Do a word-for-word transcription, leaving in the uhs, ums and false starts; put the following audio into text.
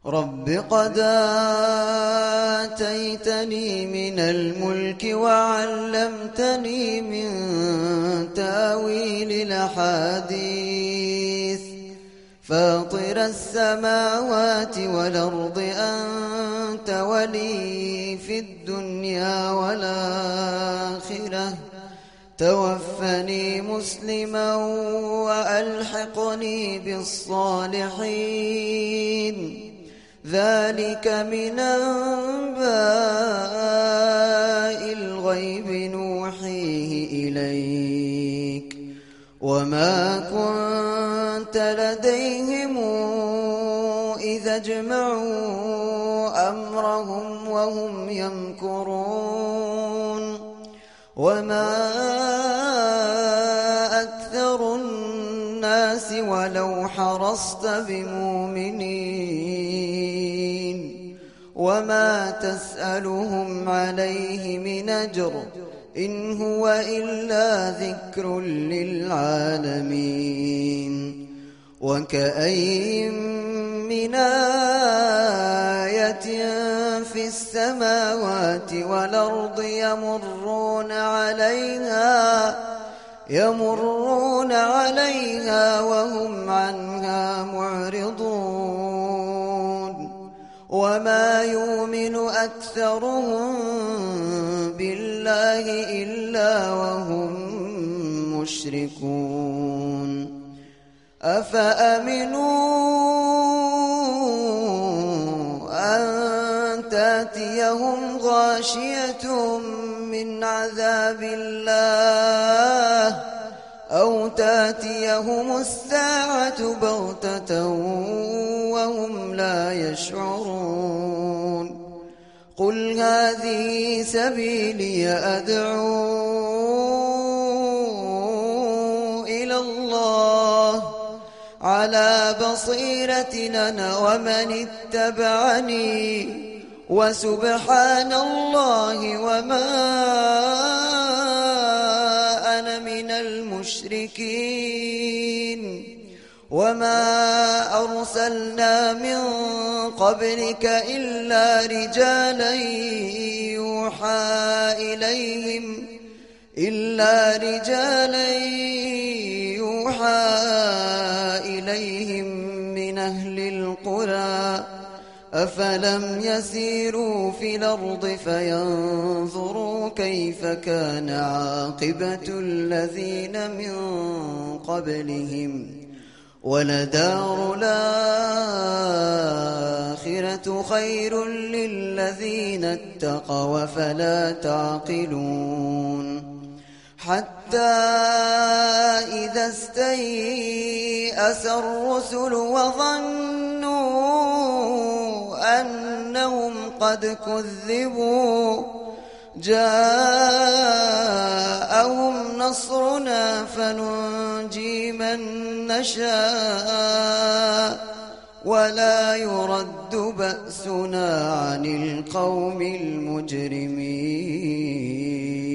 رب قد آتيتني من الملك وعلمتني من تاويل الأحاديث فاطر السماوات والأرض أنت ولي في الدنيا والآخرة توفني مسلما وألحقني بالصالحين ذلك من أنباء الغيب نوحيه إليك وما كنت لديهم إذا اجمعوا أمرهم وهم يمكرون وما أكثر الناس ولو حرصت بمؤمنين وما تسألهم عليه من أجر إن هو إلا ذكر للعالمين وكأين من آية في السماوات والأرض يمرون عليها يمرون عليها وهم عنها معرضون وما يؤمن أكثرهم بالله إلا وهم مشركون أفأمنوا أن تأتيهم غاشية من عذاب الله أو تأتيهم الساعة بغتة وهم لا يشعرون قل هذه سبيلي أدعو إلى الله على بصيرة أنا ومن اتبعني وسبحان الله وما أنا من المشركين وما أرسلنا من قبلك إلا رجالا يوحى إليهم إلا رجالا يوحى إليهم من أهل القرى أفلم يسيروا في الأرض فينظروا كيف كان عاقبة الذين من قبلهم ولدار الآخرة خير للذين اتقوا فلا تعقلون حتى إذا استيأس الرسل وظنوا أنهم قد كذبوا جاءهم نصرنا فننجي من نشاء ولا يرد بأسنا عن القوم المجرمين.